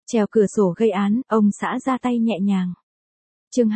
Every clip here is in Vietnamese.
Trèo cửa sổ gây án, ông xã ra tay nhẹ nhàng. Chương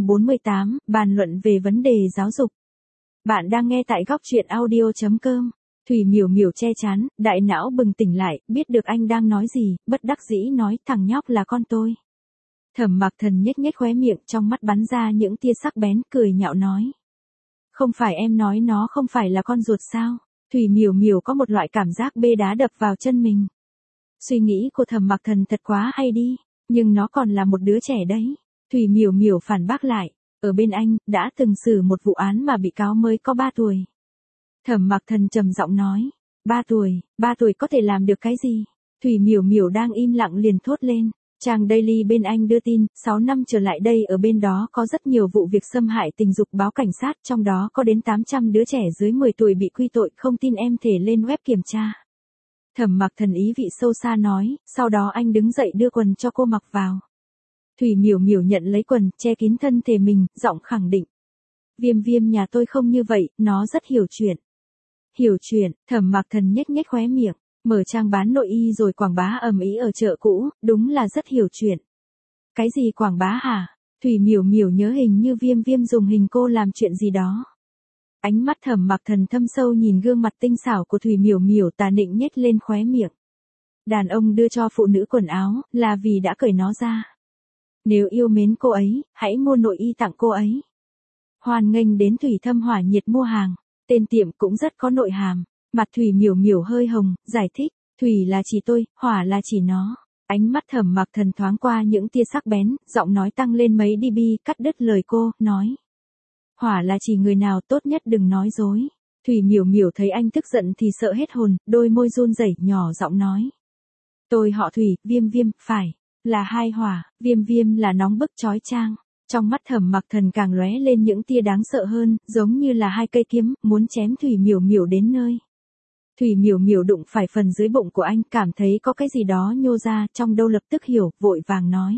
248, bàn luận về vấn đề giáo dục. Bạn đang nghe tại góc truyện audio.com. Thủy Miểu Miểu che chán, đại não bừng tỉnh lại, biết được anh đang nói gì, bất đắc dĩ nói thằng nhóc là con tôi. Thẩm Mạc Thần nhếch nhếch khóe miệng, trong mắt bắn ra những tia sắc bén, cười nhạo nói. Không phải em nói nó không phải là con ruột sao? Thủy Miểu Miểu có một loại cảm giác bê đá đập vào chân mình. Suy nghĩ của Thẩm Mạc Thần thật quá hay đi, nhưng nó còn là một đứa trẻ đấy. Thủy Miểu Miểu phản bác lại, ở bên anh, đã từng xử một vụ án mà bị cáo mới có 3 tuổi. Thẩm Mạc Thần trầm giọng nói, 3 tuổi có thể làm được cái gì? Thủy Miểu Miểu đang im lặng liền thốt lên. Trang Daily bên anh đưa tin, 6 năm trở lại đây ở bên đó có rất nhiều vụ việc xâm hại tình dục báo cảnh sát, trong đó có đến 800 đứa trẻ dưới 10 tuổi bị quy tội, không tin em thể lên web kiểm tra. Thẩm Mạc Thần ý vị sâu xa nói, sau đó anh đứng dậy đưa quần cho cô mặc vào. Thủy Miểu Miểu nhận lấy quần, che kín thân thể mình, giọng khẳng định. Viêm Viêm nhà tôi không như vậy, nó rất hiểu chuyện. Hiểu chuyện, Thẩm Mạc Thần nhếch nhếch khóe miệng. Mở trang bán nội y rồi quảng bá ầm ĩ ở chợ cũ, đúng là rất hiểu chuyện. Cái gì quảng bá hả? Thủy Miểu Miểu nhớ hình như Viêm Viêm dùng hình cô làm chuyện gì đó. Ánh mắt Thẩm Mạc Thần thâm sâu nhìn gương mặt tinh xảo của Thủy Miểu Miểu, tà nịnh nhếch lên khóe miệng. Đàn ông đưa cho phụ nữ quần áo, là vì đã cởi nó ra. Nếu yêu mến cô ấy, hãy mua nội y tặng cô ấy. Hoan nghênh đến Thủy Thâm Hỏa Nhiệt mua hàng, tên tiệm cũng rất có nội hàm. Mặt Thủy Miểu Miểu hơi hồng, giải thích, Thủy là chỉ tôi, Hỏa là chỉ nó. Ánh mắt Thẩm Mạc Thần thoáng qua những tia sắc bén, giọng nói tăng lên mấy dB, cắt đứt lời cô, nói. Hỏa là chỉ người nào, tốt nhất đừng nói dối. Thủy Miểu Miểu thấy anh tức giận thì sợ hết hồn, đôi môi run rẩy, nhỏ giọng nói. Tôi họ Thủy, Viêm Viêm, phải, là hai Hỏa, Viêm Viêm là nóng bức chói chang. Trong mắt Thẩm Mạc Thần càng lóe lên những tia đáng sợ hơn, giống như là hai cây kiếm, muốn chém Thủy Miểu Miểu đến nơi. Thủy Miểu Miểu đụng phải phần dưới bụng của anh, cảm thấy có cái gì đó nhô ra, trong đâu lập tức hiểu, vội vàng nói.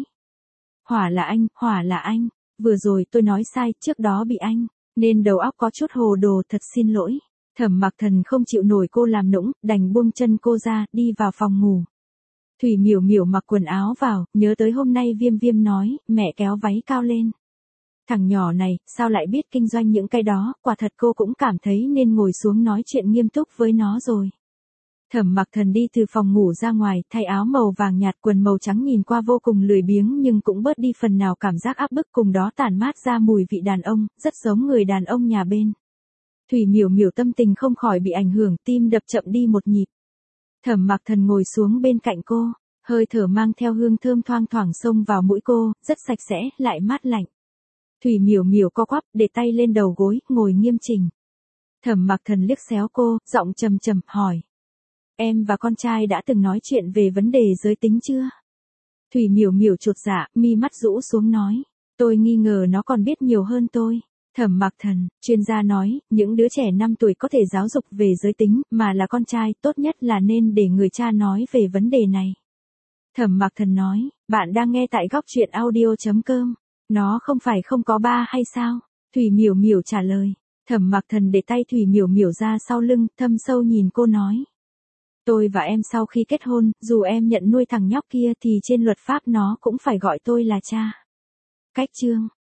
Hỏa là anh, vừa rồi tôi nói sai, trước đó bị anh, nên đầu óc có chút hồ đồ, thật xin lỗi. Thẩm Mạc Thần không chịu nổi cô làm nũng, đành buông chân cô ra, đi vào phòng ngủ. Thủy Miểu Miểu mặc quần áo vào, nhớ tới hôm nay Viêm Viêm nói, mẹ kéo váy cao lên. Thằng nhỏ này, sao lại biết kinh doanh những cái đó, quả thật cô cũng cảm thấy nên ngồi xuống nói chuyện nghiêm túc với nó rồi. Thẩm Mạc Thần đi từ phòng ngủ ra ngoài, thay áo màu vàng nhạt, quần màu trắng nhìn qua vô cùng lười biếng nhưng cũng bớt đi phần nào cảm giác áp bức, cùng đó tản mát ra mùi vị đàn ông, rất giống người đàn ông nhà bên. Thủy Miểu Miểu tâm tình không khỏi bị ảnh hưởng, tim đập chậm đi một nhịp. Thẩm Mạc Thần ngồi xuống bên cạnh cô, hơi thở mang theo hương thơm thoang thoảng xông vào mũi cô, rất sạch sẽ, lại mát lạnh. Thủy Miểu Miểu co quắp, để tay lên đầu gối, ngồi nghiêm chỉnh. Thẩm Mạc Thần liếc xéo cô, giọng trầm trầm, hỏi. Em và con trai đã từng nói chuyện về vấn đề giới tính chưa? Thủy Miểu Miểu chột dạ, mi mắt rũ xuống nói. Tôi nghi ngờ nó còn biết nhiều hơn tôi. Thẩm Mạc Thần, chuyên gia nói, những đứa trẻ 5 tuổi có thể giáo dục về giới tính, mà là con trai, tốt nhất là nên để người cha nói về vấn đề này. Thẩm Mạc Thần nói, bạn đang nghe tại góc truyện audio.com. Nó không phải không có ba hay sao? Thủy Miểu Miểu trả lời. Thẩm Mạc Thần để tay Thủy Miểu Miểu ra sau lưng, thâm sâu nhìn cô nói. Tôi và em sau khi kết hôn, dù em nhận nuôi thằng nhóc kia thì trên luật pháp nó cũng phải gọi tôi là cha. Cách chương.